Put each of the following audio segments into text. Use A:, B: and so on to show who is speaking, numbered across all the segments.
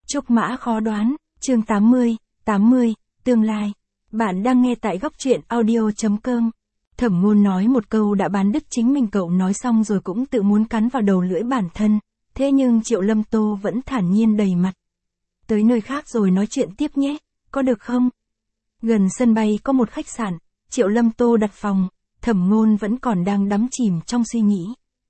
A: Trúc mã khó đoán, chương 80, tương lai. Bạn đang nghe tại góc truyện audio.com. Thẩm Ngôn nói một câu đã bán đứt chính mình, cậu nói xong rồi cũng tự muốn cắn vào đầu lưỡi bản thân, thế nhưng Triệu Lâm Tô vẫn thản nhiên đầy mặt. Tới nơi khác rồi nói chuyện tiếp nhé, có được không? Gần sân bay có một khách sạn, Triệu Lâm Tô đặt phòng, Thẩm Ngôn vẫn còn đang đắm chìm trong suy nghĩ.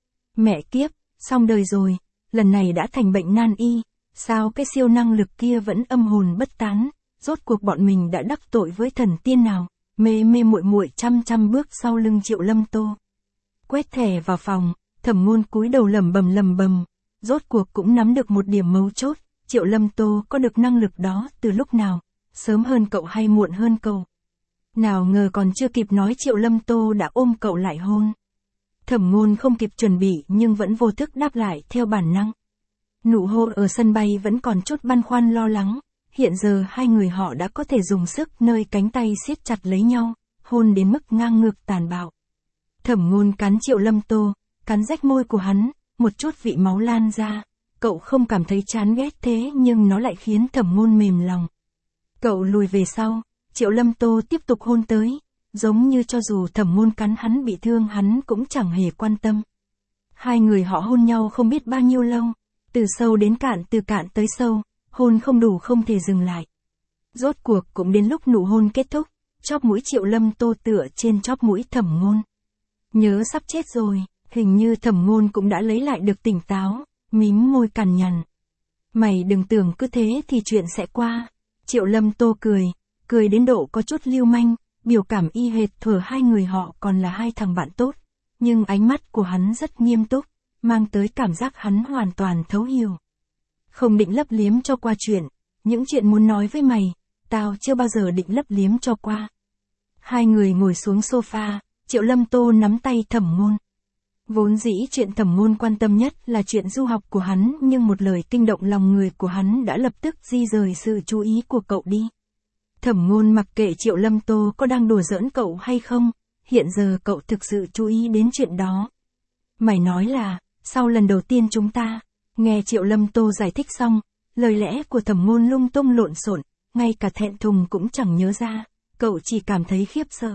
A: Mẹ kiếp, xong đời rồi, lần này đã thành bệnh nan y, sao cái siêu năng lực kia vẫn âm hồn bất tán, rốt cuộc bọn mình đã đắc tội với thần tiên nào? Mê mê muội muội chăm bước sau lưng Triệu Lâm Tô. Quét thẻ vào phòng, Thẩm Ngôn cúi đầu lẩm bẩm, rốt cuộc cũng nắm được một điểm mấu chốt, Triệu Lâm Tô có được năng lực đó từ lúc nào, sớm hơn cậu hay muộn hơn cậu? Nào ngờ còn chưa kịp nói Triệu Lâm Tô đã ôm cậu lại hôn. Thẩm Ngôn không kịp chuẩn bị nhưng vẫn vô thức đáp lại theo bản năng. Nụ hôn ở sân bay vẫn còn chút băn khoăn lo lắng, hiện giờ hai người họ đã có thể dùng sức nơi cánh tay siết chặt lấy nhau, hôn đến mức ngang ngược tàn bạo. Thẩm Ngôn cắn Triệu Lâm Tô, cắn rách môi của hắn, một chút vị máu lan ra, cậu không cảm thấy chán ghét thế nhưng nó lại khiến Thẩm Ngôn mềm lòng. Cậu lùi về sau, Triệu Lâm Tô tiếp tục hôn tới, giống như cho dù Thẩm Ngôn cắn hắn bị thương hắn cũng chẳng hề quan tâm. Hai người họ hôn nhau không biết bao nhiêu lâu, từ sâu đến cạn, từ cạn tới sâu, hôn không đủ không thể dừng lại. Rốt cuộc cũng đến lúc nụ hôn kết thúc, chóp mũi Triệu Lâm Tô tựa trên chóp mũi Thẩm Ngôn. Nhớ sắp chết rồi, hình như Thẩm Ngôn cũng đã lấy lại được tỉnh táo, mím môi cằn nhằn. Mày đừng tưởng cứ thế thì chuyện sẽ qua. Triệu Lâm Tô cười đến độ có chút lưu manh, biểu cảm y hệt thuở hai người họ còn là hai thằng bạn tốt, nhưng ánh mắt của hắn rất nghiêm túc, mang tới cảm giác hắn hoàn toàn thấu hiểu. Không định lấp liếm cho qua chuyện, những chuyện muốn nói với mày, tao chưa bao giờ định lấp liếm cho qua. Hai người ngồi xuống sofa, Triệu Lâm Tô nắm tay Thẩm Ngôn. Vốn dĩ chuyện Thẩm Ngôn quan tâm nhất là chuyện du học của hắn, nhưng một lời kinh động lòng người của hắn đã lập tức di rời sự chú ý của cậu đi. Thẩm Ngôn mặc kệ Triệu Lâm Tô có đang đùa giỡn cậu hay không, hiện giờ cậu thực sự chú ý đến chuyện đó. Mày nói là, sau lần đầu tiên chúng ta, nghe Triệu Lâm Tô giải thích xong, lời lẽ của Thẩm Ngôn lung tung lộn xộn, ngay cả thẹn thùng cũng chẳng nhớ ra, cậu chỉ cảm thấy khiếp sợ.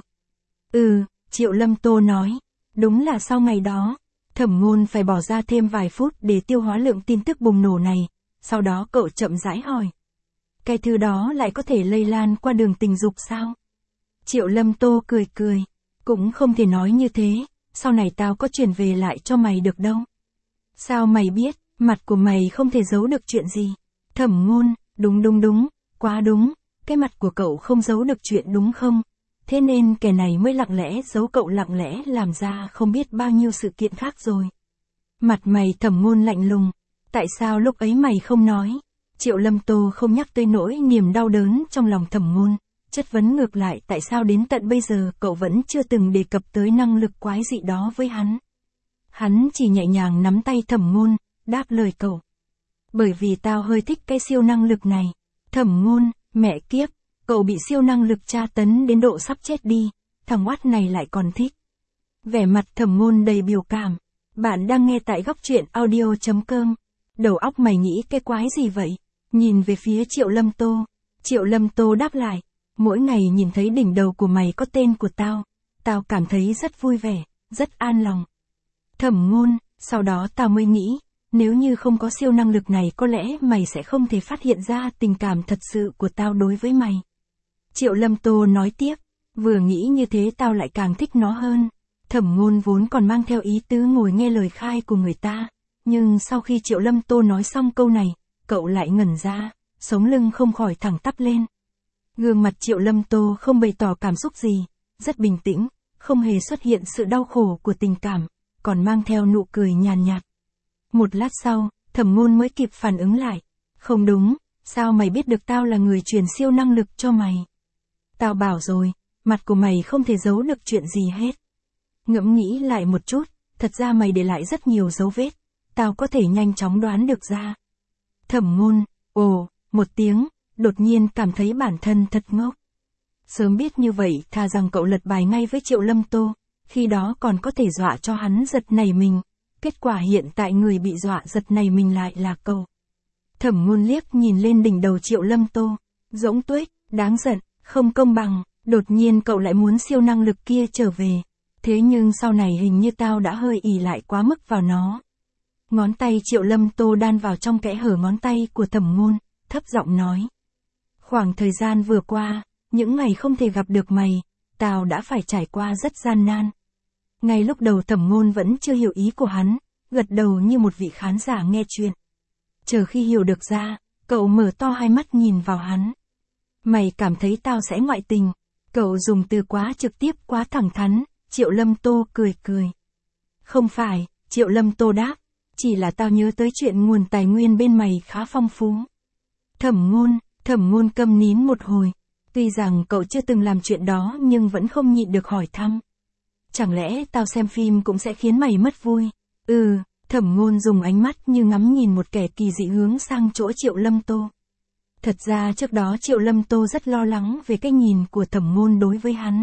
A: Triệu Lâm Tô nói, đúng là sau ngày đó, Thẩm Ngôn phải bỏ ra thêm vài phút để tiêu hóa lượng tin tức bùng nổ này, sau đó cậu chậm rãi hỏi. Cái thứ đó lại có thể lây lan qua đường tình dục sao? Triệu Lâm Tô cười, cũng không thể nói như thế, sau này tao có chuyển về lại cho mày được đâu. Sao mày biết, mặt của mày không thể giấu được chuyện gì? Thẩm Ngôn, đúng, quá đúng, cái mặt của cậu không giấu được chuyện đúng không? Thế nên kẻ này mới lặng lẽ giấu cậu, lặng lẽ làm ra không biết bao nhiêu sự kiện khác rồi. Mặt mày Thẩm Ngôn lạnh lùng, tại sao lúc ấy mày không nói? Triệu Lâm Tô không nhắc tới nỗi niềm đau đớn trong lòng Thẩm Ngôn, chất vấn ngược lại tại sao đến tận bây giờ cậu vẫn chưa từng đề cập tới năng lực quái dị đó với hắn. Hắn chỉ nhẹ nhàng nắm tay Thẩm Ngôn, đáp lời cậu. Bởi vì tao hơi thích cái siêu năng lực này. Thẩm Ngôn, mẹ kiếp, cậu bị siêu năng lực tra tấn đến độ sắp chết đi, thằng oát này lại còn thích. Vẻ mặt Thẩm Ngôn đầy biểu cảm. Bạn đang nghe tại góc truyện audio.com. Đầu óc mày nghĩ cái quái gì vậy? Nhìn về phía Triệu Lâm Tô. Triệu Lâm Tô đáp lại. Mỗi ngày nhìn thấy đỉnh đầu của mày có tên của tao cảm thấy rất vui vẻ, rất an lòng. Thẩm Ngôn, sau đó tao mới nghĩ, nếu như không có siêu năng lực này có lẽ mày sẽ không thể phát hiện ra tình cảm thật sự của tao đối với mày. Triệu Lâm Tô nói tiếp, vừa nghĩ như thế tao lại càng thích nó hơn. Thẩm Ngôn vốn còn mang theo ý tứ ngồi nghe lời khai của người ta, nhưng sau khi Triệu Lâm Tô nói xong câu này, cậu lại ngẩn ra, sống lưng không khỏi thẳng tắp lên. Gương mặt Triệu Lâm Tô không bày tỏ cảm xúc gì, rất bình tĩnh, không hề xuất hiện sự đau khổ của tình cảm, còn mang theo nụ cười nhàn nhạt. Một lát sau, Thẩm Ngôn mới kịp phản ứng lại. Không đúng, sao mày biết được tao là người truyền siêu năng lực cho mày? Tao bảo rồi, mặt của mày không thể giấu được chuyện gì hết. Ngẫm nghĩ lại một chút, thật ra mày để lại rất nhiều dấu vết, tao có thể nhanh chóng đoán được ra. Thẩm Ngôn, một tiếng, đột nhiên cảm thấy bản thân thật ngốc. Sớm biết như vậy thà rằng cậu lật bài ngay với Triệu Lâm Tô, khi đó còn có thể dọa cho hắn giật nảy mình. Kết quả hiện tại người bị dọa giật nảy mình lại là cậu. Thẩm Ngôn liếc nhìn lên đỉnh đầu Triệu Lâm Tô. Rỗng tuếch, đáng giận, không công bằng, đột nhiên cậu lại muốn siêu năng lực kia trở về. Thế nhưng sau này hình như tao đã hơi ỷ lại quá mức vào nó. Ngón tay Triệu Lâm Tô đan vào trong kẽ hở ngón tay của Thẩm Ngôn, thấp giọng nói. Khoảng thời gian vừa qua, những ngày không thể gặp được mày, tao đã phải trải qua rất gian nan. Ngay lúc đầu Thẩm Ngôn vẫn chưa hiểu ý của hắn, gật đầu như một vị khán giả nghe chuyện. Chờ khi hiểu được ra, cậu mở to hai mắt nhìn vào hắn. Mày cảm thấy tao sẽ ngoại tình. Cậu dùng từ quá trực tiếp quá thẳng thắn, Triệu Lâm Tô cười cười. Không phải, Triệu Lâm Tô đáp, chỉ là tao nhớ tới chuyện nguồn tài nguyên bên mày khá phong phú. Thẩm Ngôn câm nín một hồi. Tuy rằng cậu chưa từng làm chuyện đó nhưng vẫn không nhịn được hỏi thăm. Chẳng lẽ tao xem phim cũng sẽ khiến mày mất vui? Thẩm Ngôn dùng ánh mắt như ngắm nhìn một kẻ kỳ dị hướng sang chỗ Triệu Lâm Tô. Thật ra trước đó Triệu Lâm Tô rất lo lắng về cái nhìn của Thẩm Ngôn đối với hắn.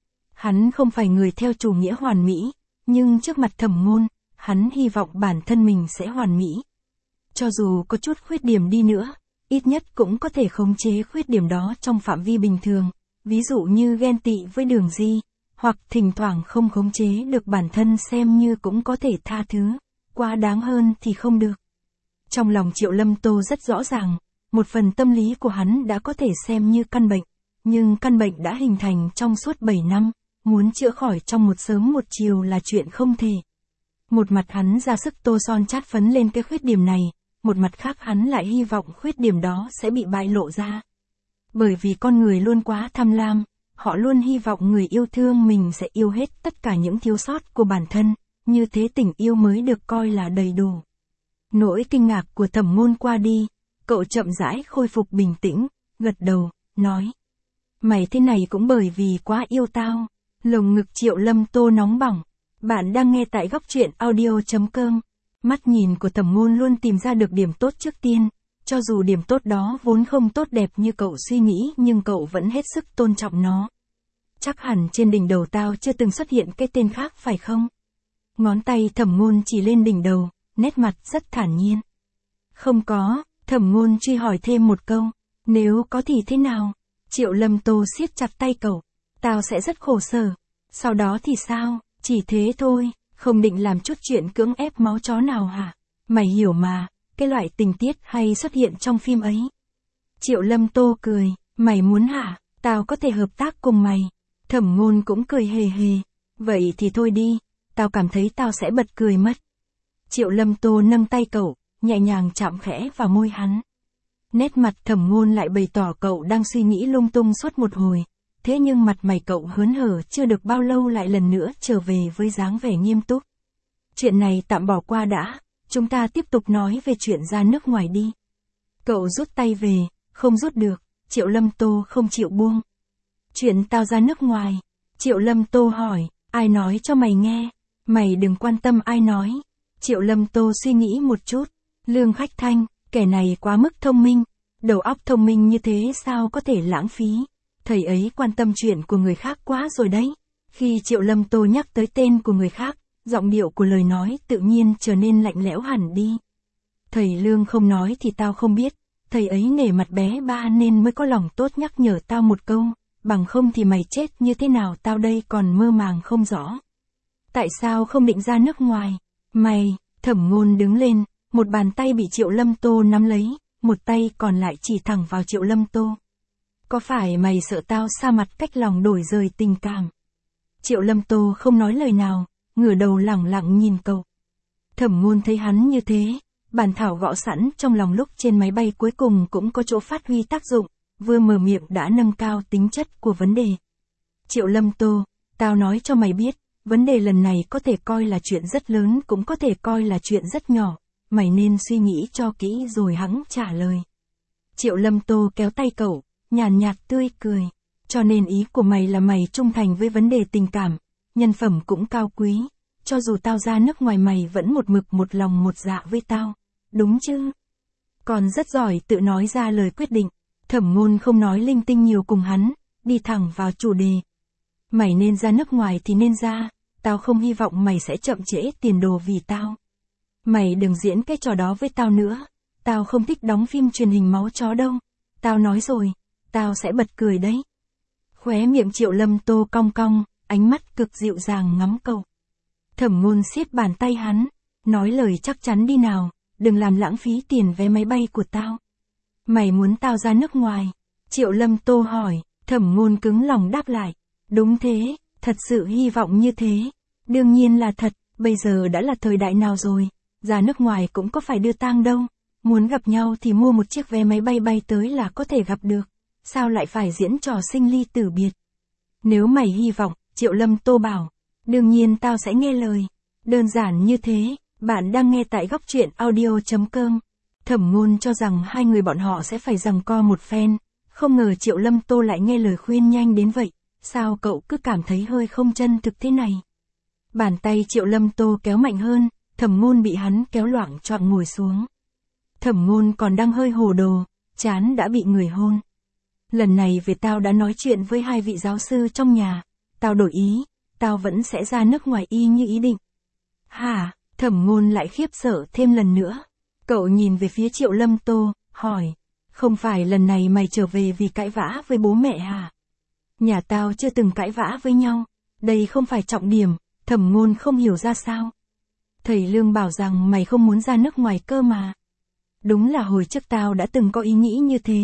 A: Hắn không phải người theo chủ nghĩa hoàn mỹ, nhưng trước mặt Thẩm Ngôn, hắn hy vọng bản thân mình sẽ hoàn mỹ. Cho dù có chút khuyết điểm đi nữa, ít nhất cũng có thể khống chế khuyết điểm đó trong phạm vi bình thường, ví dụ như ghen tị với Đường Di, hoặc thỉnh thoảng không khống chế được bản thân xem như cũng có thể tha thứ, quá đáng hơn thì không được. Trong lòng Triệu Lâm Tô rất rõ ràng, một phần tâm lý của hắn đã có thể xem như căn bệnh, nhưng căn bệnh đã hình thành trong suốt 7 năm, muốn chữa khỏi trong một sớm một chiều là chuyện không thể. Một mặt hắn ra sức tô son chát phấn lên cái khuyết điểm này, một mặt khác hắn lại hy vọng khuyết điểm đó sẽ bị bại lộ ra. Bởi vì con người luôn quá tham lam, họ luôn hy vọng người yêu thương mình sẽ yêu hết tất cả những thiếu sót của bản thân, như thế tình yêu mới được coi là đầy đủ. Nỗi kinh ngạc của Thẩm Ngôn qua đi, cậu chậm rãi khôi phục bình tĩnh, gật đầu, nói. Mày thế này cũng bởi vì quá yêu tao. Lồng ngực Triệu Lâm Tô nóng bỏng. Bạn đang nghe tại góc truyện audio.com. Mắt nhìn của Thẩm Ngôn luôn tìm ra được điểm tốt trước tiên. Cho dù điểm tốt đó vốn không tốt đẹp như cậu suy nghĩ nhưng cậu vẫn hết sức tôn trọng nó. Chắc hẳn trên đỉnh đầu tao chưa từng xuất hiện cái tên khác phải không? Ngón tay Thẩm Ngôn chỉ lên đỉnh đầu, nét mặt rất thản nhiên. Không có, Thẩm Ngôn truy hỏi thêm một câu. Nếu có thì thế nào? Triệu Lâm Tô siết chặt tay cậu. Tao sẽ rất khổ sở. Sau đó thì sao? Chỉ thế thôi, không định làm chút chuyện cưỡng ép máu chó nào hả? Mày hiểu mà, cái loại tình tiết hay xuất hiện trong phim ấy. Triệu Lâm Tô cười, mày muốn hả? Tao có thể hợp tác cùng mày. Thẩm Ngôn cũng cười hề hề. Vậy thì thôi đi, tao cảm thấy tao sẽ bật cười mất. Triệu Lâm Tô nâng tay cậu, nhẹ nhàng chạm khẽ vào môi hắn. Nét mặt Thẩm Ngôn lại bày tỏ cậu đang suy nghĩ lung tung suốt một hồi. Thế nhưng mặt mày cậu hớn hở chưa được bao lâu lại lần nữa trở về với dáng vẻ nghiêm túc. Chuyện này tạm bỏ qua đã, chúng ta tiếp tục nói về chuyện ra nước ngoài đi. Cậu rút tay về, không rút được, Triệu Lâm Tô không chịu buông. Chuyện tao ra nước ngoài, Triệu Lâm Tô hỏi, ai nói cho mày nghe, mày đừng quan tâm ai nói. Triệu Lâm Tô suy nghĩ một chút, Lương Khách Thanh, kẻ này quá mức thông minh, đầu óc thông minh như thế sao có thể lãng phí. Thầy ấy quan tâm chuyện của người khác quá rồi đấy. Khi Triệu Lâm Tô nhắc tới tên của người khác, giọng điệu của lời nói tự nhiên trở nên lạnh lẽo hẳn đi. Thầy Lương không nói thì tao không biết, thầy ấy nể mặt bé ba nên mới có lòng tốt nhắc nhở tao một câu, bằng không thì mày chết như thế nào tao đây còn mơ màng không rõ. Tại sao không định ra nước ngoài? Mày, Thẩm Ngôn đứng lên, một bàn tay bị Triệu Lâm Tô nắm lấy, một tay còn lại chỉ thẳng vào Triệu Lâm Tô. Có phải mày sợ tao xa mặt cách lòng đổi rời tình cảm? Triệu Lâm Tô không nói lời nào, ngửa đầu lẳng lặng nhìn cậu. Thẩm Ngôn thấy hắn như thế, bàn thảo gõ sẵn trong lòng lúc trên máy bay cuối cùng cũng có chỗ phát huy tác dụng, vừa mở miệng đã nâng cao tính chất của vấn đề. Triệu Lâm Tô, tao nói cho mày biết, vấn đề lần này có thể coi là chuyện rất lớn cũng có thể coi là chuyện rất nhỏ, mày nên suy nghĩ cho kỹ rồi hẵng trả lời. Triệu Lâm Tô kéo tay cậu, nhàn nhạt tươi cười. Cho nên ý của mày là mày trung thành với vấn đề tình cảm, nhân phẩm cũng cao quý, cho dù tao ra nước ngoài mày vẫn một mực một lòng một dạ với tao, đúng chứ? Còn rất giỏi tự nói ra lời quyết định. Thẩm Ngôn không nói linh tinh nhiều cùng hắn, đi thẳng vào chủ đề. Mày nên ra nước ngoài thì nên ra, tao không hy vọng mày sẽ chậm trễ tiền đồ vì tao. Mày đừng diễn cái trò đó với tao nữa, Tao không thích đóng phim truyền hình máu chó đâu. Tao nói rồi, tao sẽ bật cười đấy. Khóe miệng Triệu Lâm Tô cong cong, ánh mắt cực dịu dàng ngắm cậu. Thẩm Ngôn siết bàn tay hắn, nói lời chắc chắn đi nào, đừng làm lãng phí tiền vé máy bay của tao. Mày muốn tao ra nước ngoài? Triệu Lâm Tô hỏi, Thẩm Ngôn cứng lòng đáp lại. Đúng thế, thật sự hy vọng như thế. Đương nhiên là thật, bây giờ đã là thời đại nào rồi, ra nước ngoài cũng có phải đưa tang đâu. Muốn gặp nhau thì mua một chiếc vé máy bay bay tới là có thể gặp được. Sao lại phải diễn trò sinh ly tử biệt? Nếu mày hy vọng, Triệu Lâm Tô bảo, đương nhiên tao sẽ nghe lời. Đơn giản như thế, bạn đang nghe tại góc truyện audio.com. Thẩm Ngôn cho rằng hai người bọn họ sẽ phải giằng co một phen, không ngờ Triệu Lâm Tô lại nghe lời khuyên nhanh đến vậy. Sao cậu cứ cảm thấy hơi không chân thực thế này? Bàn tay Triệu Lâm Tô kéo mạnh hơn, Thẩm Ngôn bị hắn kéo loạng choạng ngồi xuống. Thẩm Ngôn còn đang hơi hồ đồ, trán đã bị người hôn. Lần này về tao đã nói chuyện với hai vị giáo sư trong nhà, tao đổi ý, tao vẫn sẽ ra nước ngoài y như ý định. Hả? Thẩm Ngôn lại khiếp sợ thêm lần nữa. Cậu nhìn về phía Triệu Lâm Tô, hỏi, không phải lần này mày trở về vì cãi vã với bố mẹ hả? Nhà tao chưa từng cãi vã với nhau, đây không phải trọng điểm. Thẩm Ngôn không hiểu ra sao. Thầy Lương bảo rằng mày không muốn ra nước ngoài cơ mà. Đúng là hồi trước tao đã từng có ý nghĩ như thế.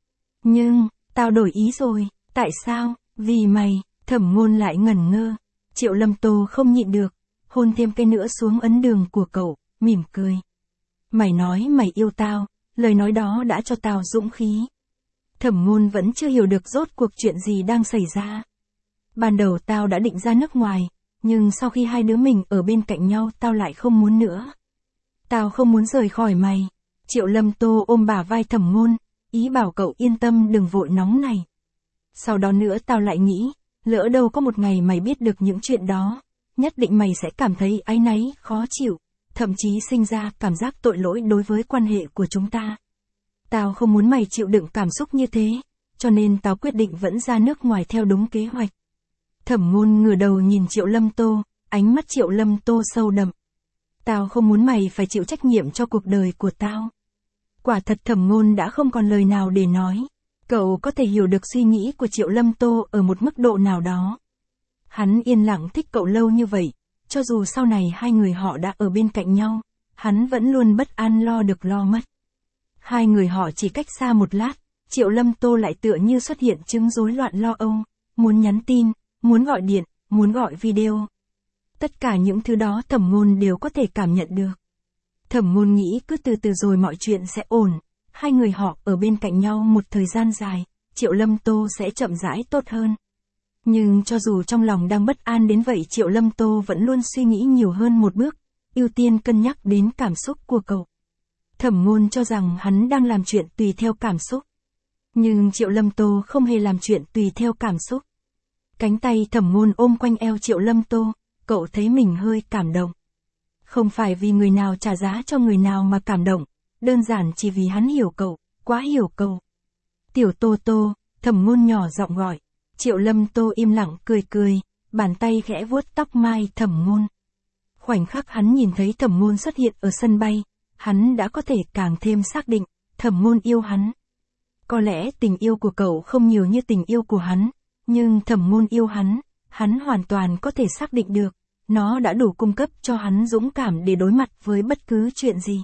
A: Nhưng, tao đổi ý rồi, tại sao? Vì mày. Thẩm Ngôn lại ngẩn ngơ. Triệu Lâm Tô không nhịn được, hôn thêm cái nữa xuống ấn đường của cậu, mỉm cười. Mày nói mày yêu tao, lời nói đó đã cho tao dũng khí. Thẩm Ngôn vẫn chưa hiểu được rốt cuộc chuyện gì đang xảy ra. Ban đầu tao đã định ra nước ngoài, nhưng sau khi hai đứa mình ở bên cạnh nhau tao lại không muốn nữa. Tao không muốn rời khỏi mày. Triệu Lâm Tô ôm bả vai Thẩm Ngôn, ý bảo cậu yên tâm đừng vội nóng này. Sau đó nữa tao lại nghĩ, lỡ đâu có một ngày mày biết được những chuyện đó, nhất định mày sẽ cảm thấy áy náy, khó chịu, thậm chí sinh ra cảm giác tội lỗi đối với quan hệ của chúng ta. Tao không muốn mày chịu đựng cảm xúc như thế, cho nên tao quyết định vẫn ra nước ngoài theo đúng kế hoạch. Thẩm Ngôn ngửa đầu nhìn Triệu Lâm Tô, ánh mắt Triệu Lâm Tô sâu đậm. Tao không muốn mày phải chịu trách nhiệm cho cuộc đời của tao. Quả thật Thẩm Ngôn đã không còn lời nào để nói. Cậu có thể hiểu được suy nghĩ của Triệu Lâm Tô ở một mức độ nào đó. Hắn yên lặng thích cậu lâu như vậy, cho dù sau này hai người họ đã ở bên cạnh nhau, hắn vẫn luôn bất an lo được lo mất. Hai người họ chỉ cách xa một lát, Triệu Lâm Tô lại tựa như xuất hiện chứng rối loạn lo âu, muốn nhắn tin, muốn gọi điện, muốn gọi video. Tất cả những thứ đó Thẩm Ngôn đều có thể cảm nhận được. Thẩm Ngôn nghĩ cứ từ từ rồi mọi chuyện sẽ ổn, hai người họ ở bên cạnh nhau một thời gian dài, Triệu Lâm Tô sẽ chậm rãi tốt hơn. Nhưng cho dù trong lòng đang bất an đến vậy Triệu Lâm Tô vẫn luôn suy nghĩ nhiều hơn một bước, ưu tiên cân nhắc đến cảm xúc của cậu. Thẩm Ngôn cho rằng hắn đang làm chuyện tùy theo cảm xúc. Nhưng Triệu Lâm Tô không hề làm chuyện tùy theo cảm xúc. Cánh tay Thẩm Ngôn ôm quanh eo Triệu Lâm Tô, cậu thấy mình hơi cảm động. Không phải vì người nào trả giá cho người nào mà cảm động, đơn giản chỉ vì hắn hiểu cậu, quá hiểu cậu. Tiểu Tô Tô, Thẩm Ngôn nhỏ giọng gọi. Triệu Lâm Tô im lặng cười cười, bàn tay khẽ vuốt tóc mai Thẩm Ngôn. Khoảnh khắc hắn nhìn thấy Thẩm Ngôn xuất hiện ở sân bay, hắn đã có thể càng thêm xác định, Thẩm Ngôn yêu hắn. Có lẽ tình yêu của cậu không nhiều như tình yêu của hắn, nhưng Thẩm Ngôn yêu hắn hoàn toàn có thể xác định được, nó đã đủ cung cấp cho hắn dũng cảm để đối mặt với bất cứ chuyện gì.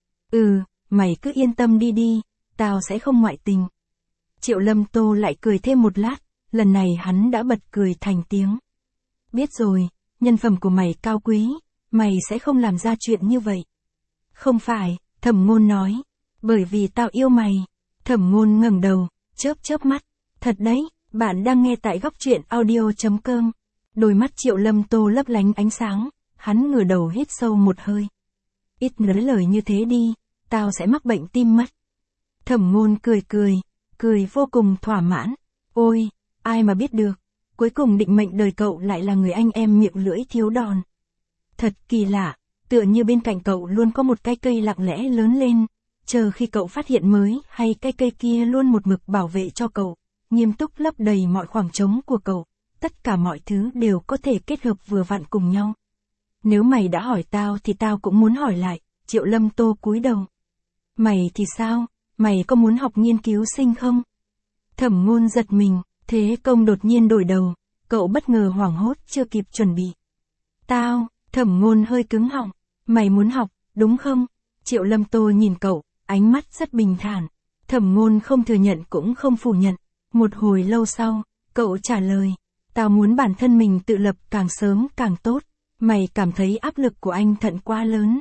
A: Mày cứ yên tâm đi, tao sẽ không ngoại tình. Triệu Lâm Tô lại cười thêm một lát, lần này hắn đã bật cười thành tiếng. Biết rồi, nhân phẩm của mày cao quý, mày sẽ không làm ra chuyện như vậy. Không phải, Thẩm Ngôn nói, bởi vì tao yêu mày. Thẩm Ngôn ngẩng đầu, chớp mắt. Thật đấy, bạn đang nghe tại góc truyện audio.com. Đôi mắt Triệu Lâm Tô lấp lánh ánh sáng, hắn ngửa đầu hít sâu một hơi. Ít nói lời như thế đi, tao sẽ mắc bệnh tim mất. Thẩm Ngôn cười vô cùng thỏa mãn. Ôi, ai mà biết được, cuối cùng định mệnh đời cậu lại là người anh em miệng lưỡi thiếu đòn. Thật kỳ lạ, tựa như bên cạnh cậu luôn có một cái cây lặng lẽ lớn lên, chờ khi cậu phát hiện mới hay cái cây kia luôn một mực bảo vệ cho cậu, nghiêm túc lấp đầy mọi khoảng trống của cậu, tất cả mọi thứ đều có thể kết hợp vừa vặn cùng nhau. Nếu mày đã hỏi tao thì tao cũng muốn hỏi lại, Triệu Lâm Tô cúi đầu. Mày thì sao, mày có muốn học nghiên cứu sinh không? Thẩm Ngôn giật mình, Thế Công đột nhiên đổi đầu, cậu bất ngờ hoảng hốt chưa kịp chuẩn bị. Thẩm Ngôn hơi cứng họng, mày muốn học, đúng không? Triệu Lâm Tô nhìn cậu, ánh mắt rất bình thản. Thẩm Ngôn không thừa nhận cũng không phủ nhận. Một hồi lâu sau, cậu trả lời, tao muốn bản thân mình tự lập càng sớm càng tốt. Mày cảm thấy áp lực của anh Thận quá lớn.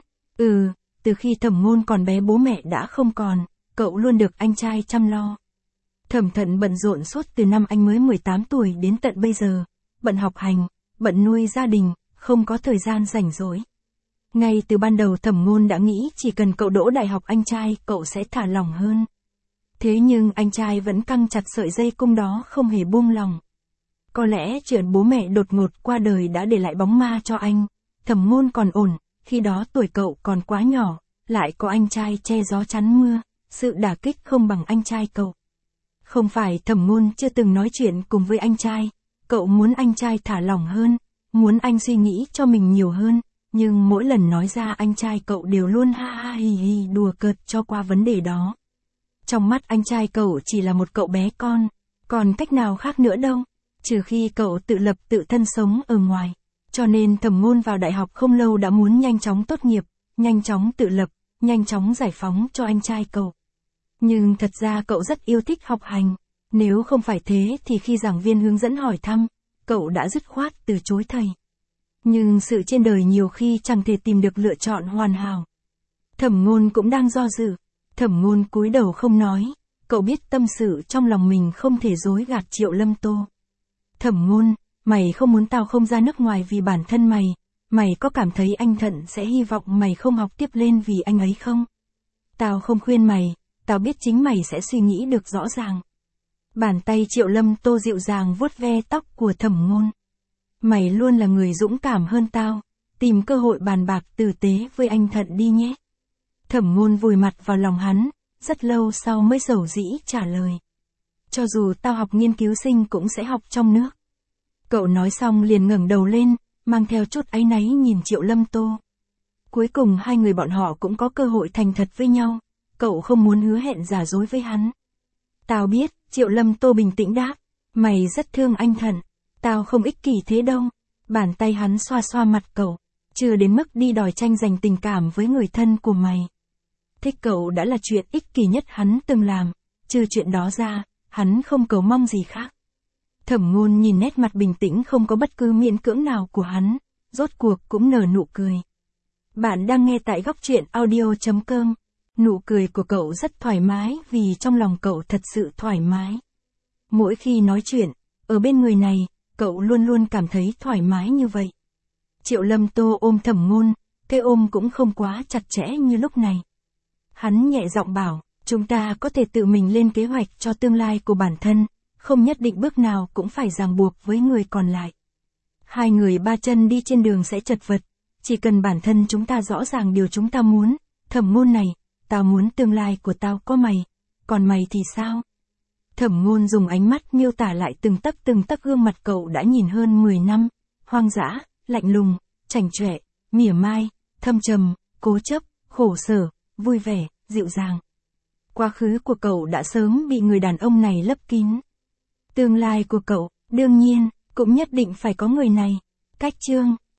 A: Từ khi Thẩm Ngôn còn bé bố mẹ đã không còn, cậu luôn được anh trai chăm lo. Thẩm Thận bận rộn suốt từ năm anh mới 18 tuổi đến tận bây giờ, bận học hành, bận nuôi gia đình, không có thời gian rảnh rỗi. Ngay từ ban đầu Thẩm Ngôn đã nghĩ chỉ cần cậu đỗ đại học anh trai cậu sẽ thả lỏng hơn. Thế nhưng anh trai vẫn căng chặt sợi dây cung đó không hề buông lòng. Có lẽ chuyện bố mẹ đột ngột qua đời đã để lại bóng ma cho anh. Thẩm Ngôn còn ổn, khi đó tuổi cậu còn quá nhỏ, lại có anh trai che gió chắn mưa, sự đả kích không bằng anh trai cậu. Không phải Thẩm Ngôn chưa từng nói chuyện cùng với anh trai, cậu muốn anh trai thả lỏng hơn, muốn anh suy nghĩ cho mình nhiều hơn, nhưng mỗi lần nói ra anh trai cậu đều luôn ha ha hì hì đùa cợt cho qua vấn đề đó. Trong mắt anh trai cậu chỉ là một cậu bé con, còn cách nào khác nữa đâu, trừ khi cậu tự lập tự thân sống ở ngoài. Cho nên Thẩm Ngôn vào đại học không lâu đã muốn nhanh chóng tốt nghiệp, nhanh chóng tự lập, nhanh chóng giải phóng cho anh trai cậu. Nhưng thật ra cậu rất yêu thích học hành, nếu không phải thế thì khi giảng viên hướng dẫn hỏi thăm, cậu đã dứt khoát từ chối thầy. Nhưng sự trên đời nhiều khi chẳng thể tìm được lựa chọn hoàn hảo. Thẩm Ngôn cũng đang do dự. Thẩm Ngôn cúi đầu không nói, cậu biết tâm sự trong lòng mình không thể dối gạt Triệu Lâm Tô. Thẩm Ngôn, mày không muốn tao không ra nước ngoài vì bản thân mày, mày có cảm thấy anh Thận sẽ hy vọng mày không học tiếp lên vì anh ấy không? Tao không khuyên mày, tao biết chính mày sẽ suy nghĩ được rõ ràng. Bàn tay Triệu Lâm Tô dịu dàng vuốt ve tóc của Thẩm Ngôn. Mày luôn là người dũng cảm hơn tao, tìm cơ hội bàn bạc tử tế với anh Thận đi nhé. Thẩm Ngôn vùi mặt vào lòng hắn, rất lâu sau mới dầu dĩ trả lời. Cho dù tao học nghiên cứu sinh cũng sẽ học trong nước. Cậu nói xong liền ngẩng đầu lên, mang theo chút áy náy nhìn Triệu Lâm Tô. Cuối cùng hai người bọn họ cũng có cơ hội thành thật với nhau, cậu không muốn hứa hẹn giả dối với hắn. Tao biết, Triệu Lâm Tô bình tĩnh đáp, mày rất thương anh Thận, tao không ích kỷ thế đâu. Bàn tay hắn xoa xoa mặt cậu, chưa đến mức đi đòi tranh giành tình cảm với người thân của mày. Thích cậu đã là chuyện ích kỷ nhất hắn từng làm, trừ chuyện đó ra, hắn không cầu mong gì khác. Thẩm Ngôn nhìn nét mặt bình tĩnh không có bất cứ miễn cưỡng nào của hắn, rốt cuộc cũng nở nụ cười. Bạn đang nghe tại Góc Truyện Audio.com. Nụ cười của cậu rất thoải mái vì trong lòng cậu thật sự thoải mái. Mỗi khi nói chuyện, ở bên người này, cậu luôn luôn cảm thấy thoải mái như vậy. Triệu Lâm Tô ôm Thẩm Ngôn, cái ôm cũng không quá chặt chẽ như lúc này. Hắn nhẹ giọng bảo, chúng ta có thể tự mình lên kế hoạch cho tương lai của bản thân, không nhất định bước nào cũng phải ràng buộc với người còn lại. Hai người ba chân đi trên đường sẽ chật vật, chỉ cần bản thân chúng ta rõ ràng điều chúng ta muốn. Thẩm Ngôn này, tao muốn tương lai của tao có mày, còn mày thì sao? Thẩm Ngôn dùng ánh mắt miêu tả lại từng tấc gương mặt cậu đã nhìn hơn 10 năm, hoang dã, lạnh lùng, chảnh chọe, mỉa mai, thâm trầm, cố chấp, khổ sở, vui vẻ, dịu dàng. Quá khứ của cậu đã sớm bị người đàn ông này lấp kín. Tương lai của cậu, đương nhiên, cũng nhất định phải có người này. Cách chương